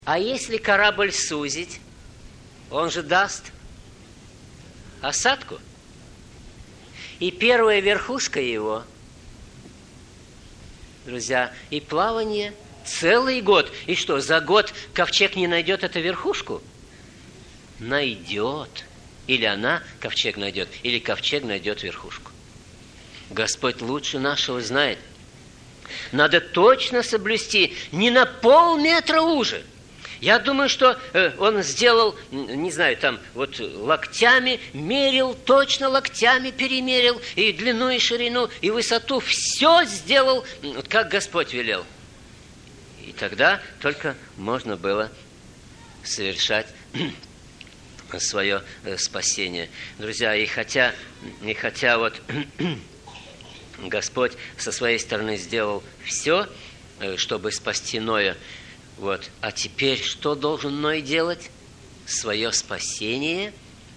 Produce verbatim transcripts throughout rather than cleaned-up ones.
А если корабль сузить, он же даст осадку. И первая верхушка его, друзья, и плавание целый год. И что, за год ковчег не найдет эту верхушку? Найдет. Или она ковчег найдет, или ковчег найдет верхушку. Господь лучше нашего знает. Надо точно соблюсти, не на полметра уже. Я думаю, что э, он сделал, не знаю, там вот локтями мерил, точно локтями перемерил, и длину, и ширину, и высоту. Все сделал, как Господь велел. И тогда только можно было совершать свое спасение. Друзья, и хотя, и хотя вот Господь со своей стороны сделал все, чтобы спасти Ноя, вот, а теперь что должен Ной делать? Свое спасение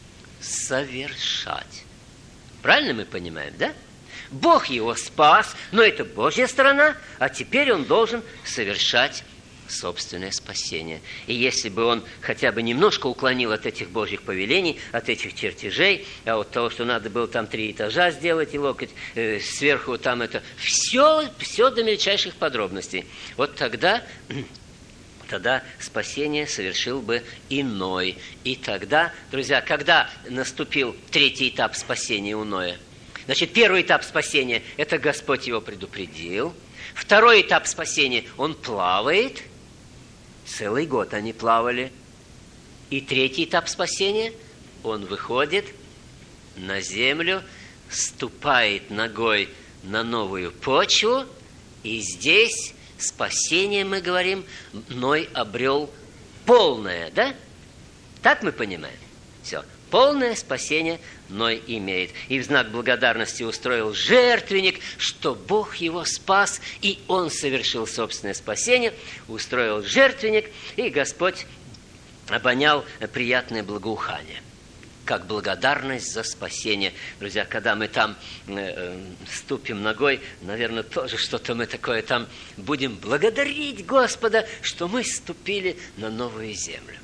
совершать. Правильно мы понимаем, да? Бог его спас, но это Божья сторона, а теперь он должен совершать собственное спасение. И если бы он хотя бы немножко уклонил от этих Божьих повелений, от этих чертежей, а от того, что надо было там три этажа сделать и локоть, э, сверху там это, все, все до мельчайших подробностей. Вот тогда, тогда спасение совершил бы и Ной. И тогда, друзья, когда наступил третий этап спасения у Ноя? Значит, первый этап спасения – это Господь его предупредил. Второй этап спасения – он плавает. Целый год они плавали. И третий этап спасения – он выходит на землю, ступает ногой на новую почву. И здесь спасение, мы говорим, Ной обрел полное, да? Так мы понимаем? Все. Полное спасение Ной имеет. И в знак благодарности устроил жертвенник, что Бог его спас, и он совершил собственное спасение, устроил жертвенник, и Господь обонял приятное благоухание, как благодарность за спасение. Друзья, когда мы там э, ступим ногой, наверное, тоже что-то мы такое там будем благодарить Господа, что мы ступили на новую землю.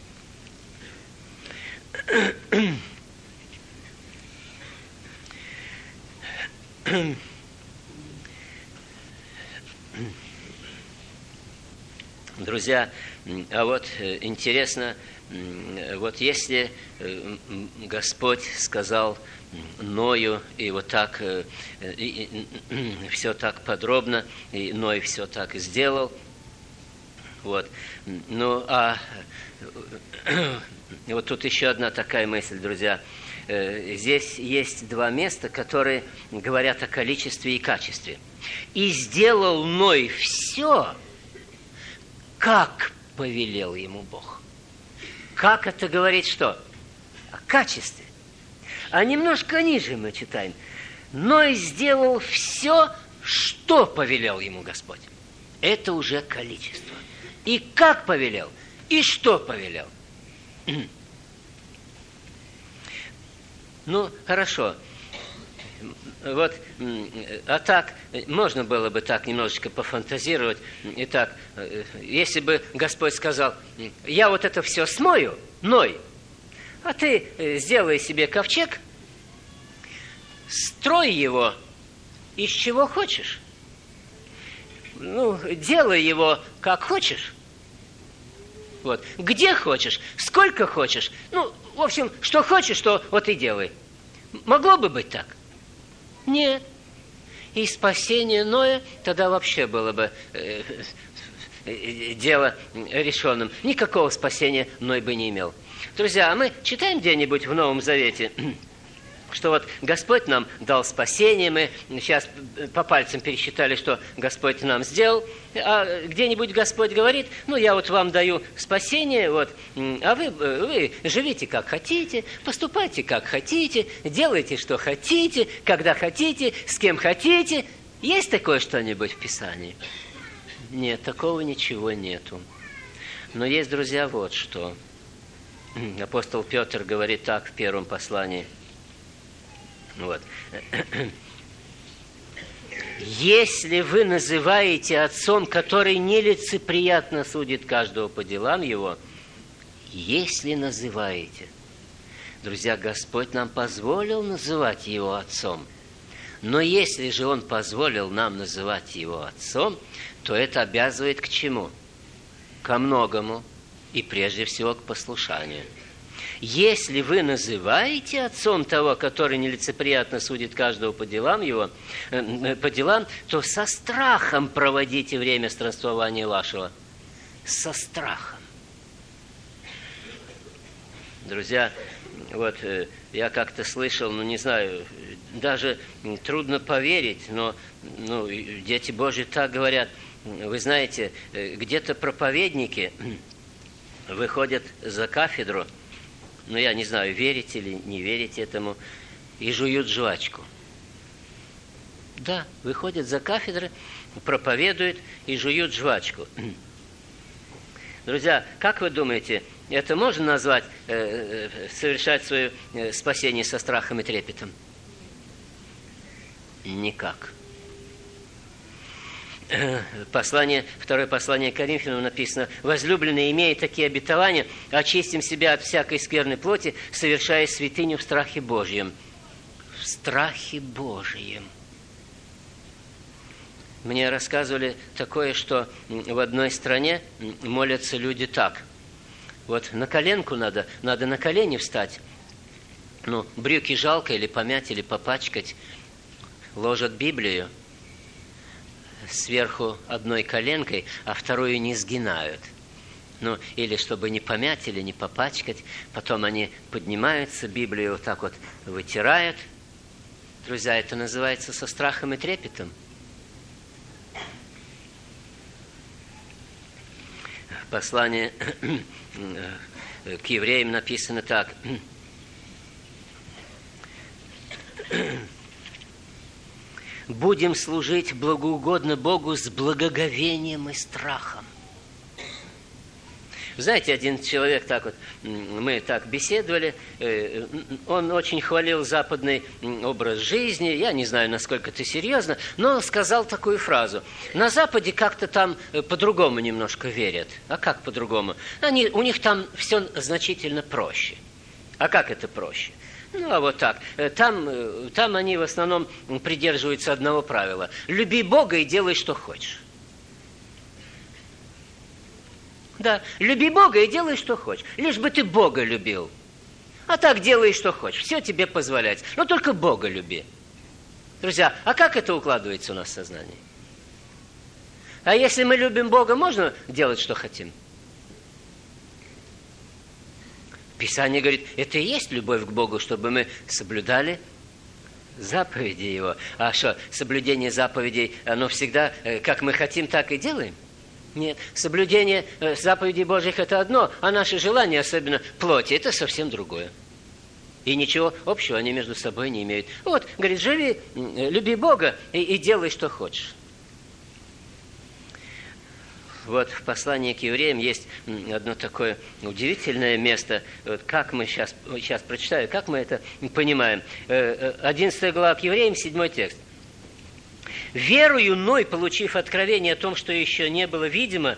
Друзья, а вот интересно, вот если Господь сказал Ною, и вот так, и, и, и, все так подробно, и Ной все так и сделал, вот, ну, а вот тут еще одна такая мысль, друзья. Здесь есть два места, которые говорят о количестве и качестве. «И сделал Ной все, как повелел ему Бог». Как это говорит что? О качестве. А немножко ниже мы читаем. «Ной сделал все, что повелел ему Господь». Это уже количество. И как повелел, и что повелел. Ну, хорошо. Вот, а так, можно было бы так немножечко пофантазировать. Итак, если бы Господь сказал: я вот это все смою, Ной, а ты сделай себе ковчег, строй его из чего хочешь. Ну, делай его как хочешь. Вот. Где хочешь, сколько хочешь. Ну, в общем, что хочешь, то вот и делай. Могло бы быть так? Нет. И спасение Ноя тогда вообще было бы э, э, дело решенным. Никакого спасения Ной бы не имел. Друзья, а мы читаем где-нибудь в Новом Завете, что вот Господь нам дал спасение, мы сейчас по пальцам пересчитали, что Господь нам сделал, а где-нибудь Господь говорит: ну, я вот вам даю спасение, вот, а вы, вы живите как хотите, поступайте как хотите, делайте что хотите, когда хотите, с кем хотите. Есть такое что-нибудь в Писании? Нет, такого ничего нету. Но есть, друзья, вот что. Апостол Петр говорит так в первом послании. Вот. если вы называете отцом, который нелицеприятно судит каждого по делам его, если называете. Друзья, Господь нам позволил называть его отцом. Но если же он позволил нам называть его отцом, то это обязывает к чему? Ко многому, и прежде всего к послушанию. Если вы называете отцом того, который нелицеприятно судит каждого по делам его, по делам, то со страхом проводите время странствования вашего. Со страхом. Друзья, вот я как-то слышал, ну не знаю, даже трудно поверить, но ну, дети Божьи так говорят. Вы знаете, где-то проповедники выходят за кафедру, ну, я не знаю, верите или не верите этому, и жуют жвачку. Да, выходят за кафедры, проповедуют и жуют жвачку. Друзья, как вы думаете, это можно назвать, э, совершать свое спасение со страхом и трепетом? Никак. Послание, второе послание к Коринфянам написано: «Возлюбленные, имея такие обетования, очистим себя от всякой скверной плоти, совершая святыню в страхе Божьем». В страхе Божьем. Мне рассказывали такое, что в одной стране молятся люди так. Вот на коленку надо, надо на колени встать. Ну, брюки жалко или помять, или попачкать. Ложат Библию сверху одной коленкой, а вторую не сгинают. Ну, или чтобы не помять, или не попачкать. Потом они поднимаются, Библию вот так вот вытирают. Друзья, это называется со страхом и трепетом. Послание к евреям написано так. «Будем служить благоугодно Богу с благоговением и страхом». Знаете, один человек так вот, мы так беседовали, он очень хвалил западный образ жизни, я не знаю, насколько это серьезно, но сказал такую фразу: на Западе как-то там по-другому немножко верят. А как по-другому? Они, у них там все значительно проще. А как это проще? Ну, а вот так. Там, там они в основном придерживаются одного правила: люби Бога и делай, что хочешь. Да, люби Бога и делай, что хочешь. Лишь бы ты Бога любил. А так делай, что хочешь. Все тебе позволяется. Но только Бога люби. Друзья, а как это укладывается у нас в сознании? А если мы любим Бога, можно делать, что хотим? Писание говорит, это и есть любовь к Богу, чтобы мы соблюдали заповеди Его. А что, соблюдение заповедей, оно всегда, как мы хотим, так и делаем? Нет, соблюдение заповедей Божьих – это одно, а наши желания, особенно плоти, это совсем другое. И ничего общего они между собой не имеют. Вот, говорит, живи, люби Бога и, и делай, что хочешь. Вот в послании к евреям есть одно такое удивительное место. Вот как мы сейчас, сейчас прочитаю, как мы это понимаем. одиннадцатая глава к евреям, седьмой текст. «Верою Ной, получив откровение о том, что еще не было видимо,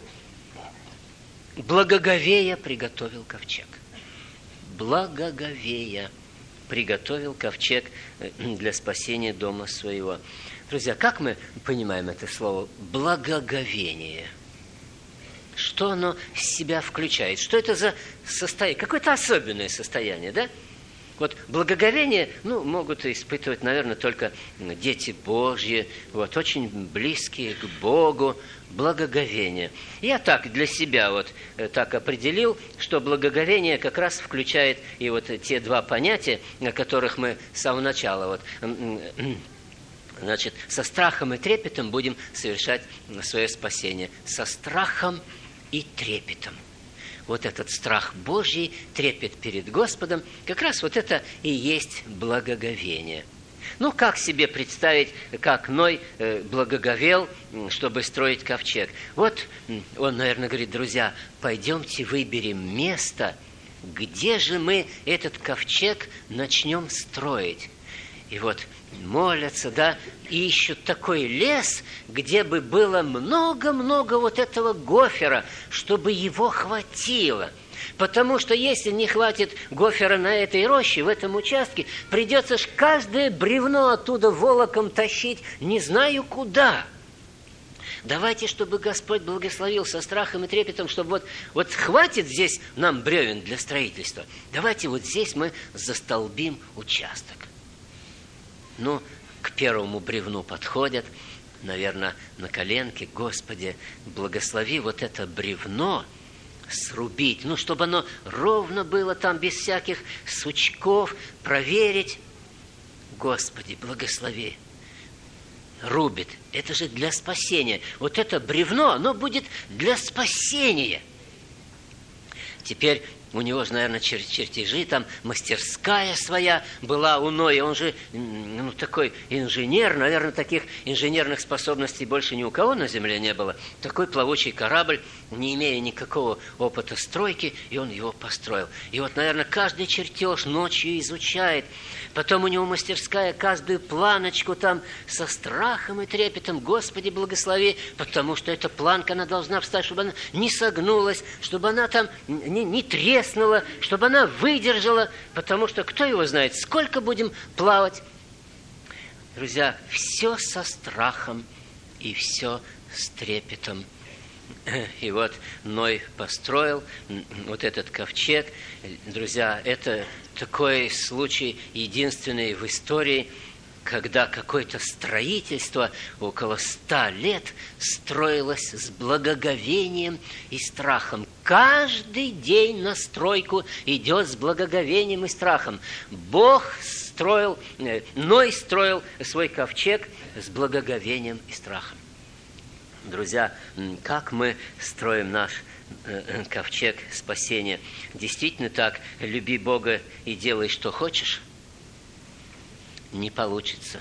благоговея приготовил ковчег». Благоговея приготовил ковчег для спасения дома своего. Друзья, как мы понимаем это слово «благоговение»? Что оно в себя включает? Что это за состояние? Какое-то особенное состояние, да? Вот благоговение, ну, могут испытывать, наверное, только дети Божьи, вот, очень близкие к Богу, благоговение. Я так для себя вот так определил, что благоговение как раз включает и вот те два понятия, о которых мы с самого начала, вот, значит, со страхом и трепетом будем совершать свое спасение. Со страхом и трепетом. Вот этот страх Божий, трепет перед Господом, как раз вот это и есть благоговение. Ну, как себе представить, как Ной благоговел, чтобы строить ковчег? Вот он, наверное, говорит, друзья, пойдемте выберем место, где же мы этот ковчег начнем строить. И вот молятся, да, и ищут такой лес, где бы было много-много вот этого гофера, чтобы его хватило. Потому что если не хватит гофера на этой роще, в этом участке, придется ж каждое бревно оттуда волоком тащить не знаю куда. Давайте, чтобы Господь благословил со страхом и трепетом, чтобы вот, вот хватит здесь нам бревен для строительства. Давайте вот здесь мы застолбим участок. Ну, к первому бревну подходят, наверное, на коленке. Господи, благослови вот это бревно срубить, ну, чтобы оно ровно было там, без всяких сучков, проверить. Господи, благослови. Рубит. Это же для спасения. Вот это бревно, оно будет для спасения. Теперь у него же, наверное, чер- чертежи, там мастерская своя была у Ноя. Он же, ну, такой инженер, наверное, таких инженерных способностей больше ни у кого на земле не было. Такой плавучий корабль, не имея никакого опыта стройки, и он его построил. И вот, наверное, каждый чертеж ночью изучает. Потом у него мастерская, каждую планочку там со страхом и трепетом. Господи, благослови, потому что эта планка, она должна встать, чтобы она не согнулась, чтобы она там не, не треснула, чтобы она выдержала, потому что кто его знает, сколько будем плавать. Друзья, все со страхом и все с трепетом. И вот Ной построил вот этот ковчег. Друзья, это такой случай единственный в истории, когда какое-то строительство около ста лет строилось с благоговением и страхом. Каждый день на стройку идет с благоговением и страхом. Бог строил, Ной строил свой ковчег с благоговением и страхом. Друзья, как мы строим наш э, ковчег спасения? Действительно так, люби Бога и делай, что хочешь? Не получится.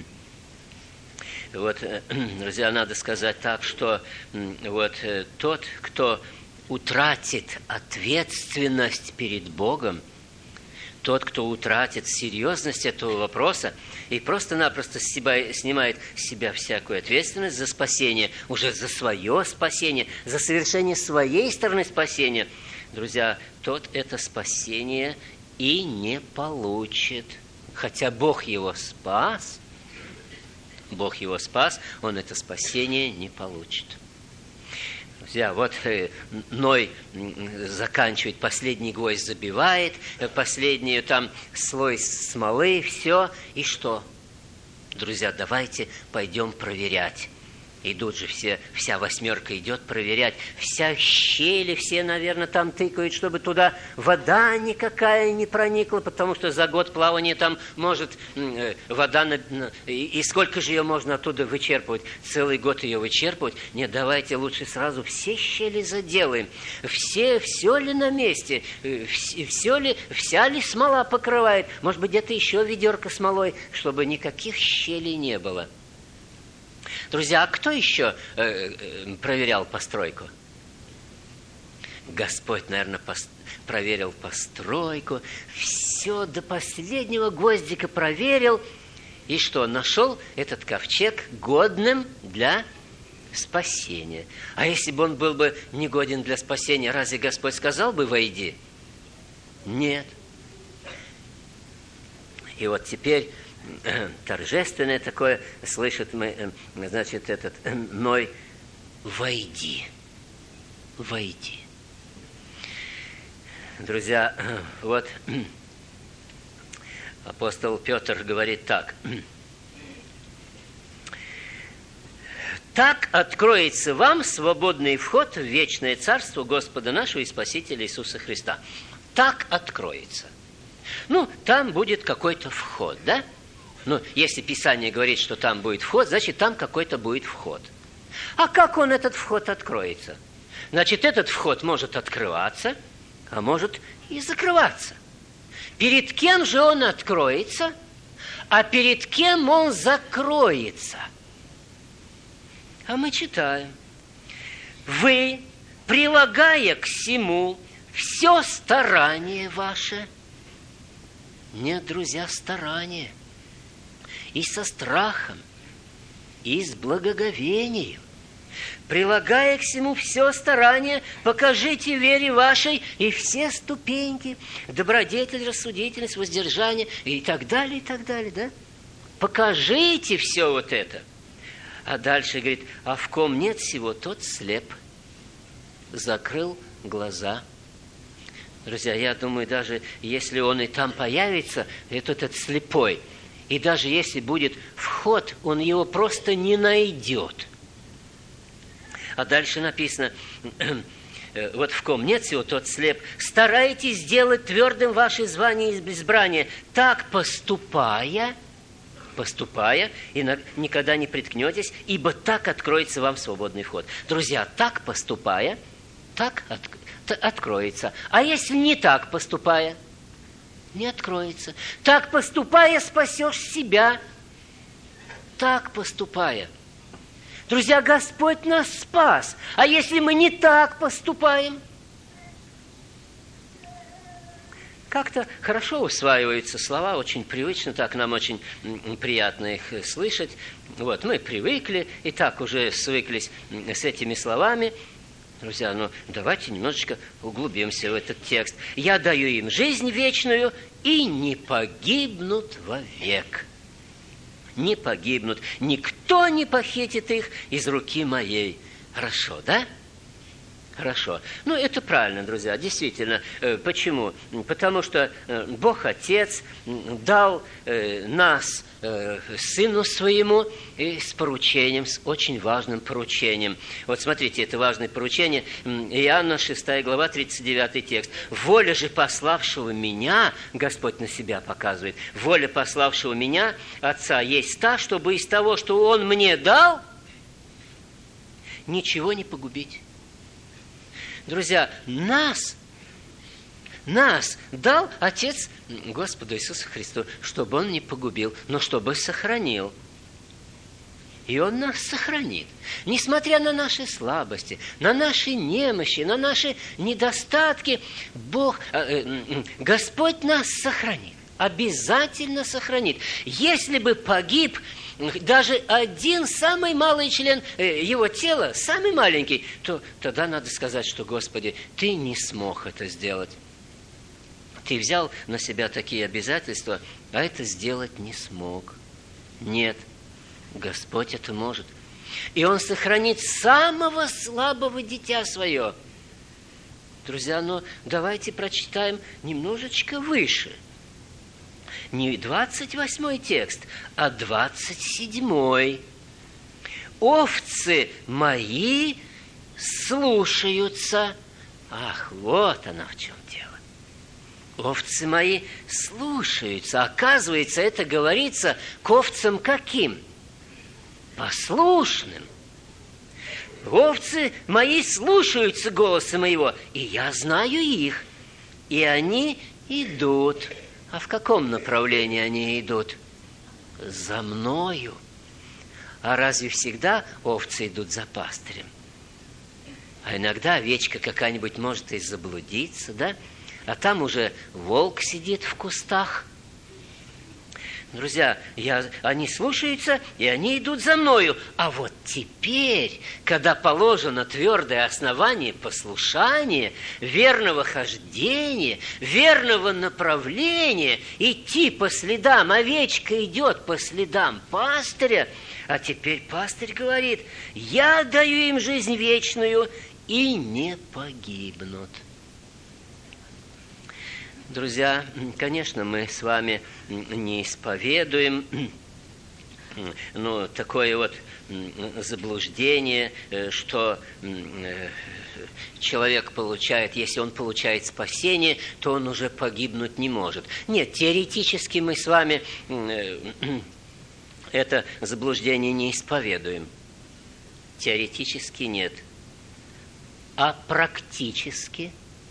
Вот, э, друзья, надо сказать так, что э, вот э, тот, кто утратит ответственность перед Богом, тот, кто утратит серьезность этого вопроса и просто-напросто снимает с себя всякую ответственность за спасение, уже за свое спасение, за совершение своей стороны спасения, друзья, тот это спасение и не получит. Хотя Бог его спас, Бог его спас, он это спасение не получит. Друзья, вот э, Ной заканчивает, последний гвоздь забивает, последний там слой смолы, все. И что? Друзья, давайте пойдем проверять. Идут же все, вся восьмерка идет проверять. Вся щели, все, наверное, там тыкают, чтобы туда вода никакая не проникла, потому что за год плавания там может э, вода... На, и, и сколько же ее можно оттуда вычерпывать? Целый год ее вычерпывать? Нет, давайте лучше сразу все щели заделаем. Все, все ли на месте? Все, все ли, вся ли смола покрывает? Может быть, где-то еще ведерко смолой, чтобы никаких щелей не было. Друзья, а кто еще э, э, проверял постройку? Господь, наверное, пос- проверил постройку, все до последнего гвоздика проверил. И что, нашел этот ковчег годным для спасения. А если бы он был бы негоден для спасения, разве Господь сказал бы «войди»? Нет. И вот теперь... торжественное такое, слышит мы, значит, этот Ной, войди, войди. Друзья, вот апостол Петр говорит так. Так откроется вам свободный вход в вечное царство Господа нашего и Спасителя Иисуса Христа. Так откроется. Ну, там будет какой-то вход, да? Ну, если Писание говорит, что там будет вход, значит, там какой-то будет вход. А как он, этот вход, откроется? Значит, этот вход может открываться, а может и закрываться. Перед кем же он откроется, а перед кем он закроется? А мы читаем. Вы, прилагая к сему все старание ваше. Нет, друзья, старание. и со страхом, и с благоговением, прилагая к всему все старание, покажите вере вашей и все ступеньки, добродетель, рассудительность, воздержание и так далее, и так далее, да? Покажите все вот это. А дальше говорит, а в ком нет всего, тот слеп. Закрыл глаза. Друзья, я думаю, даже если он и там появится, этот, этот слепой, и даже если будет вход, он его просто не найдет. А дальше написано, вот в ком нет всего, тот слеп. Старайтесь сделать твердым ваше звание и избрание. Так поступая, поступая, и никогда не приткнетесь, ибо так откроется вам свободный вход. Друзья, так поступая, так от, откроется. А если не так поступая, не откроется. Так поступая, спасешь себя. Так поступая. Друзья, Господь нас спас. А если мы не так поступаем? Как-то хорошо усваиваются слова, очень привычно, так нам очень приятно их слышать. Вот, мы привыкли и так уже свыклись с этими словами. Друзья, ну давайте немножечко углубимся в этот текст. «Я даю им жизнь вечную, и не погибнут вовек». Не погибнут. Никто не похитит их из руки моей. Хорошо, да? Хорошо. Ну, это правильно, друзья, действительно. Почему? Потому что Бог Отец дал нас Сыну Своему и с поручением, с очень важным поручением. Вот смотрите, это важное поручение. Иоанна шестая глава, тридцать девятый текст. «Воля же пославшего меня», Господь на себя показывает, «воля пославшего меня, Отца, есть та, чтобы из того, что Он мне дал, ничего не погубить». Друзья, нас, нас дал Отец Господу Иисусу Христу, чтобы Он не погубил, но чтобы сохранил. И Он нас сохранит. Несмотря на наши слабости, на наши немощи, на наши недостатки, Бог, Господь нас сохранит. Обязательно сохранит. Если бы погиб даже один самый малый член его тела, самый маленький, то тогда надо сказать, что, Господи, Ты не смог это сделать. Ты взял на себя такие обязательства, а это сделать не смог. Нет, Господь это может. И Он сохранит самого слабого дитя свое. Друзья, но давайте прочитаем немножечко выше. Не двадцать восьмой текст, а двадцать седьмой. «Овцы мои слушаются». Ах, вот она в чем дело. Овцы мои слушаются. Оказывается, это говорится к овцам каким? Послушным. Овцы мои слушаются голоса моего, и я знаю их, и они идут. А в каком направлении они идут? За мною. А разве всегда овцы идут за пастырем? А иногда овечка какая-нибудь может и заблудиться, да? А там уже волк сидит в кустах. Друзья, я, они слушаются, и они идут за мною. А вот теперь, когда положено твердое основание послушания, верного хождения, верного направления, идти по следам, овечка идет по следам пастыря, а теперь пастырь говорит: «Я даю им жизнь вечную, и не погибнут». Друзья, конечно, мы с вами не исповедуем, ну, такое вот заблуждение, что человек получает, если он получает спасение, то он уже погибнуть не может. Нет, теоретически мы с вами это заблуждение не исповедуем. Теоретически нет. А практически?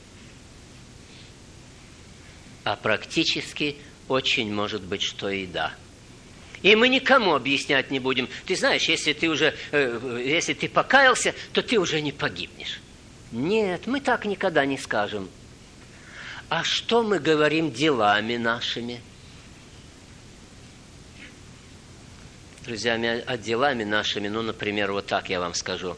А практически очень может быть, что и да. И мы никому объяснять не будем. Ты знаешь, если ты уже, э, если ты покаялся, то ты уже не погибнешь. Нет, мы так никогда не скажем. А что мы говорим делами нашими? Друзья, а делами нашими, ну, например, вот так я вам скажу.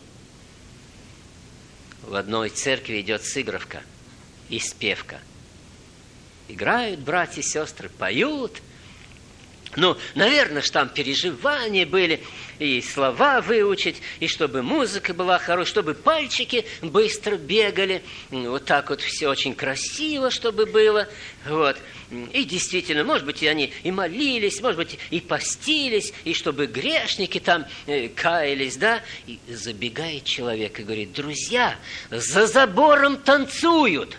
В одной церкви идет сыгровка и спевка. Играют братья и сестры, поют. Ну, наверное, ж там переживания были, и слова выучить, и чтобы музыка была хорошая, чтобы пальчики быстро бегали. Вот так вот все очень красиво, чтобы было. Вот. И действительно, может быть, и они и молились, может быть, и постились, и чтобы грешники там э, каялись, да. И забегает человек и говорит: друзья, за забором танцуют.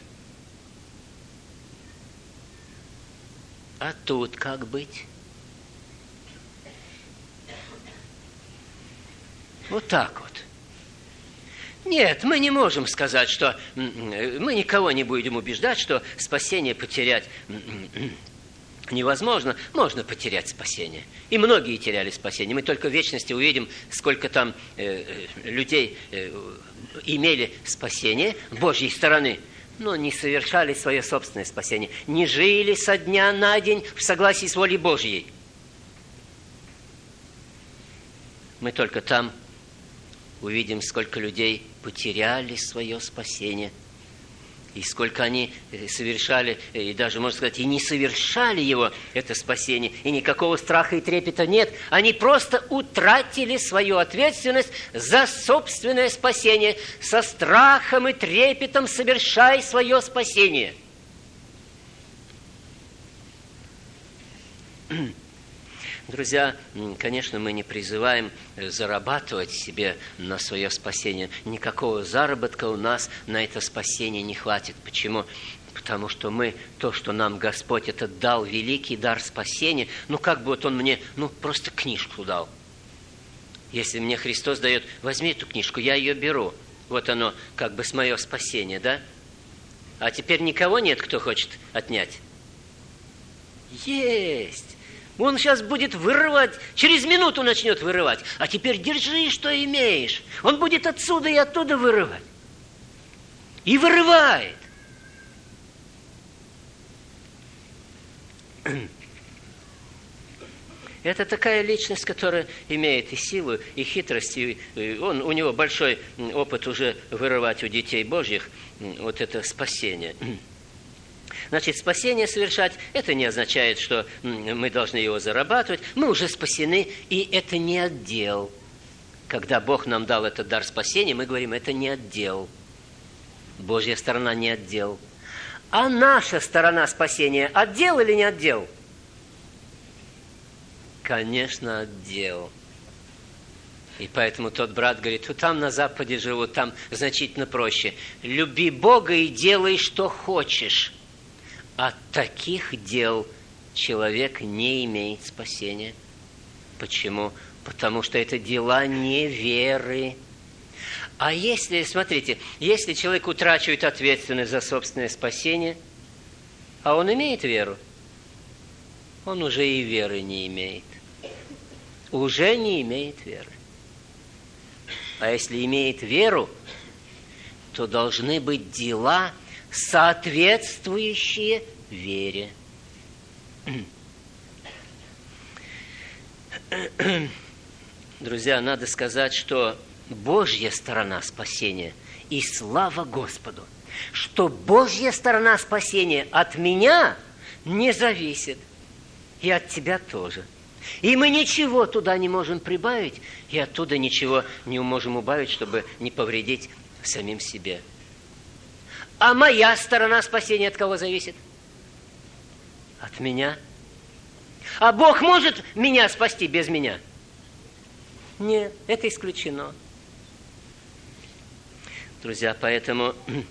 А тут как быть? Вот так вот. Нет, мы не можем сказать, что мы никого не будем убеждать, что спасение потерять невозможно. Можно потерять спасение. И многие теряли спасение. Мы только в вечности увидим, сколько там э, людей э, имели спасение Божьей стороны, но не совершали свое собственное спасение, не жили со дня на день в согласии с волей Божьей. Мы только там увидим, сколько людей потеряли свое спасение, и сколько они совершали, и даже, можно сказать, и не совершали его, это спасение, и никакого страха и трепета нет. Они просто утратили свою ответственность за собственное спасение, со страхом и трепетом совершая свое спасение. Друзья, конечно, мы не призываем зарабатывать себе на свое спасение. Никакого заработка у нас на это спасение не хватит. Почему? Потому что мы, то, что нам Господь этот дал, великий дар спасения, ну как бы вот Он мне, ну просто книжку дал. Если мне Христос дает: возьми эту книжку, я ее беру. Вот оно, как бы с мое спасение, да? А теперь никого нет, кто хочет отнять? Есть! Он сейчас будет вырывать, через минуту начнет вырывать. А теперь держи, что имеешь. Он будет отсюда и оттуда вырывать. И вырывает. Это такая личность, которая имеет и силу, и хитрость. И он, у него большой опыт уже вырывать у детей Божьих вот это спасение. Значит, спасение совершать, это не означает, что мы должны его зарабатывать. Мы уже спасены, и это не отдел. Когда Бог нам дал этот дар спасения, мы говорим: это не отдел. Божья сторона не отдел. А наша сторона спасения отдел или не отдел? Конечно, отдел. И поэтому тот брат говорит: вот там на Западе живут, там значительно проще. Люби Бога и делай, что хочешь. От таких дел человек не имеет спасения. Почему? Потому что это дела неверы. А если, смотрите, если человек утрачивает ответственность за собственное спасение, а он имеет веру, он уже и веры не имеет. Уже не имеет веры. А если имеет веру, то должны быть дела, соответствующие вере. Друзья, надо сказать, что Божья сторона спасения, и слава Господу, что Божья сторона спасения от меня не зависит, и от тебя тоже. И мы ничего туда не можем прибавить, и оттуда ничего не можем убавить, чтобы не повредить самим себе. А моя сторона спасения от кого зависит? От меня. А Бог может меня спасти без меня? Нет, это исключено. Друзья, поэтому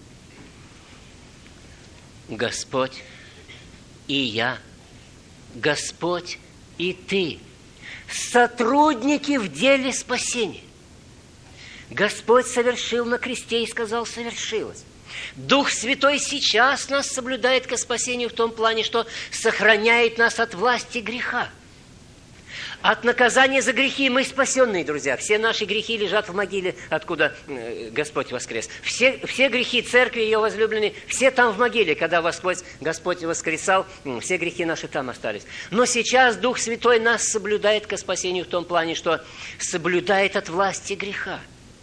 Господь и я, Господь и ты, сотрудники в деле спасения. Господь совершил на кресте и сказал: совершилось. Дух Святой сейчас нас соблюдает ко спасению в том плане, что сохраняет нас от власти греха. От наказания за грехи мы спасенные, друзья. Все наши грехи лежат в могиле, откуда Господь воскрес. Все, все грехи церкви, ее возлюбленные, все там в могиле. Когда Господь, Господь воскресал, все грехи наши там остались. Но сейчас Дух Святой нас соблюдает ко спасению в том плане, что соблюдает от власти греха.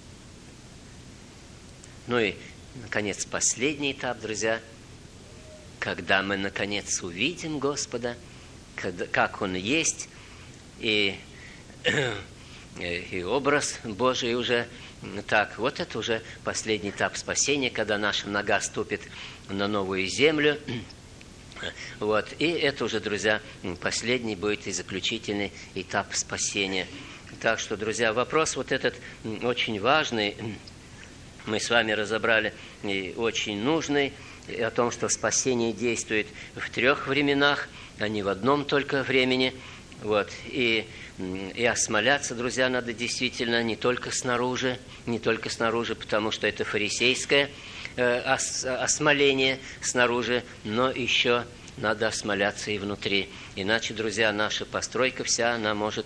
Ну и, наконец, последний этап, друзья. Когда мы, наконец, увидим Господа, как Он есть, И, и образ Божий уже так. Вот это уже последний этап спасения, когда наша нога ступит на новую землю. Вот. И это уже, друзья, последний будет и заключительный этап спасения. Так что, друзья, вопрос вот этот очень важный. Мы с вами разобрали и очень нужный о том, что спасение действует в трех временах, а не в одном только времени. Вот. И, и осмоляться, друзья, надо действительно не только снаружи, не только снаружи, потому что это фарисейское э, ос, осмоление снаружи, но еще надо осмоляться и внутри. Иначе, друзья, наша постройка вся, она может...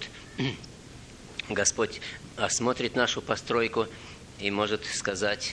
Господь осмотрит нашу постройку и может сказать,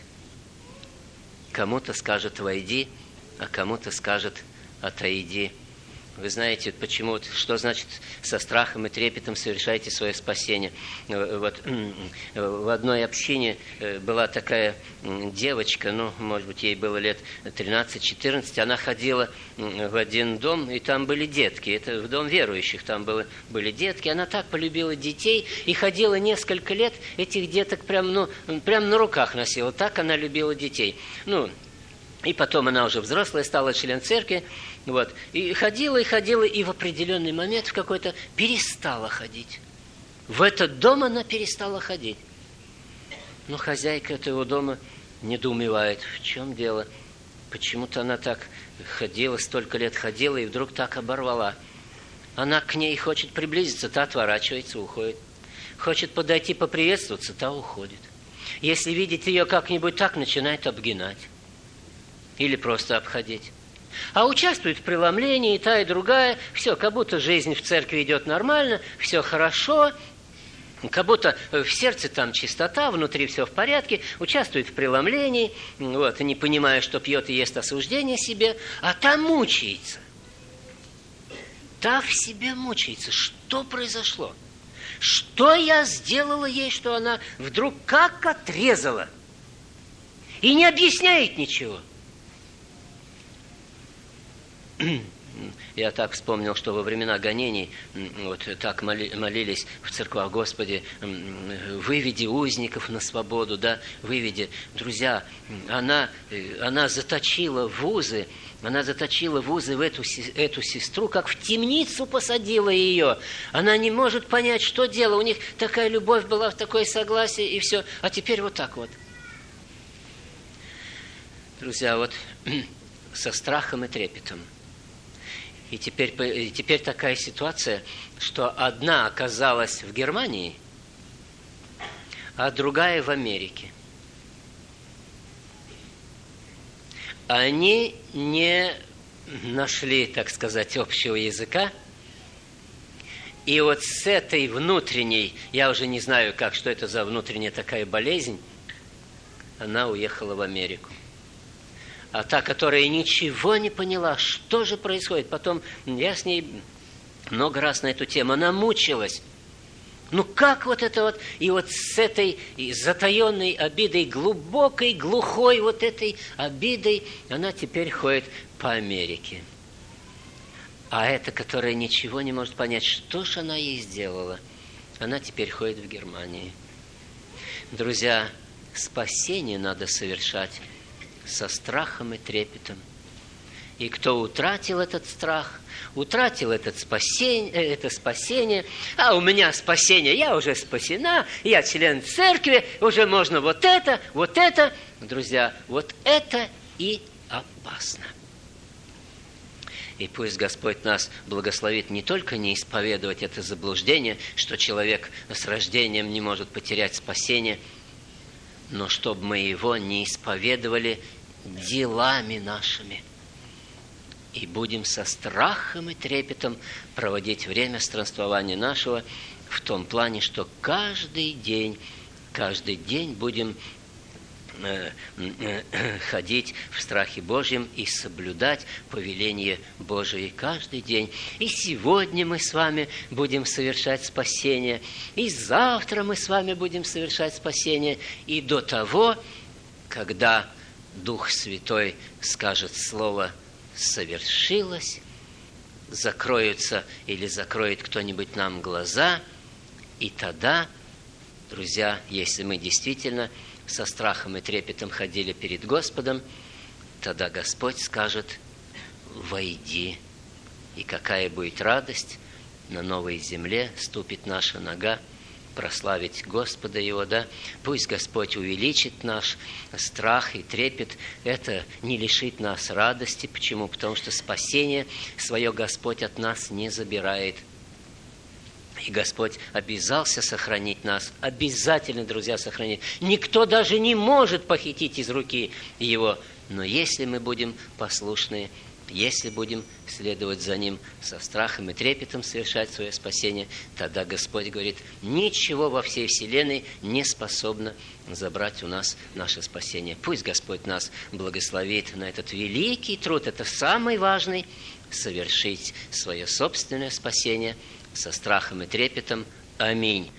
кому-то скажет «войди», а кому-то скажет «отойди». Вы знаете, почему, что значит со страхом и трепетом совершайте свое спасение. Вот в одной общине была такая девочка, ну, может быть, ей было лет тринадцать-четырнадцать, она ходила в один дом, и там были детки, это в дом верующих, там было, были детки, она так полюбила детей, и ходила несколько лет, этих деток прям, ну, прям на руках носила, так она любила детей. Ну, и потом она уже взрослая, стала член церкви, вот, и ходила, и ходила, и в определенный момент в какой-то перестала ходить. В этот дом она перестала ходить. Но хозяйка этого дома недоумевает, в чем дело. Почему-то она так ходила, столько лет ходила, и вдруг так оборвала. Она к ней хочет приблизиться, та отворачивается, уходит. Хочет подойти поприветствоваться, та уходит. Если видит ее как-нибудь так, начинает обгинать. Или просто обходить. А участвует в преломлении и та, и другая. Все, как будто жизнь в церкви идет нормально, все хорошо. Как будто в сердце там чистота, внутри все в порядке. Участвует в преломлении, вот, не понимая, что пьет и ест осуждение себе. А та мучается. Та в себе мучается. Что произошло? Что я сделала ей, что она вдруг как отрезала? И не объясняет ничего. Я так вспомнил, что во времена гонений вот так молились в церквах: Господи, выведи узников на свободу, да, выведи. Друзья, она, она заточила в узы, она заточила в узы в эту, эту сестру, как в темницу посадила ее. Она не может понять, что дело. У них такая любовь была, такое согласие, и все. А теперь вот так вот. Друзья, вот со страхом и трепетом. И теперь, и теперь такая ситуация, что одна оказалась в Германии, а другая в Америке. Они не нашли, так сказать, общего языка. И вот с этой внутренней, я уже не знаю, как, что это за внутренняя такая болезнь, она уехала в Америку. А та, которая ничего не поняла, что же происходит. Потом я с ней много раз на эту тему, она мучилась. Ну как вот это вот, и вот с этой затаенной обидой, глубокой, глухой вот этой обидой, она теперь ходит по Америке. А эта, которая ничего не может понять, что же она ей сделала, она теперь ходит в Германии. Друзья, спасение надо совершать со страхом и трепетом. И кто утратил этот страх, утратил этот спасение, это спасение, а у меня спасение, я уже спасена, я член церкви, уже можно вот это, вот это. Друзья, вот это и опасно. И пусть Господь нас благословит не только не исповедовать это заблуждение, что человек с рождением не может потерять спасение, но чтобы мы его не исповедовали делами нашими. И будем со страхом и трепетом проводить время странствования нашего в том плане, что каждый день, каждый день будем ходить в страхе Божьем и соблюдать повеление Божие каждый день. И сегодня мы с вами будем совершать спасение, и завтра мы с вами будем совершать спасение, и до того, когда Дух Святой скажет слово «совершилось», закроются или закроет кто-нибудь нам глаза, и тогда, друзья, если мы действительно со страхом и трепетом ходили перед Господом, тогда Господь скажет: «Войди». И какая будет радость, на новой земле ступит наша нога, прославить Господа Его, да? Пусть Господь увеличит наш страх и трепет. Это не лишит нас радости. Почему? Потому что спасение свое Господь от нас не забирает. И Господь обязался сохранить нас, обязательно, друзья, сохранить. Никто даже не может похитить из руки Его. Но если мы будем послушны, если будем следовать за Ним со страхом и трепетом, совершать свое спасение, тогда Господь говорит: ничего во всей вселенной не способно забрать у нас наше спасение. Пусть Господь нас благословит на этот великий труд, это самый важный, совершить свое собственное спасение со страхом и трепетом. Аминь.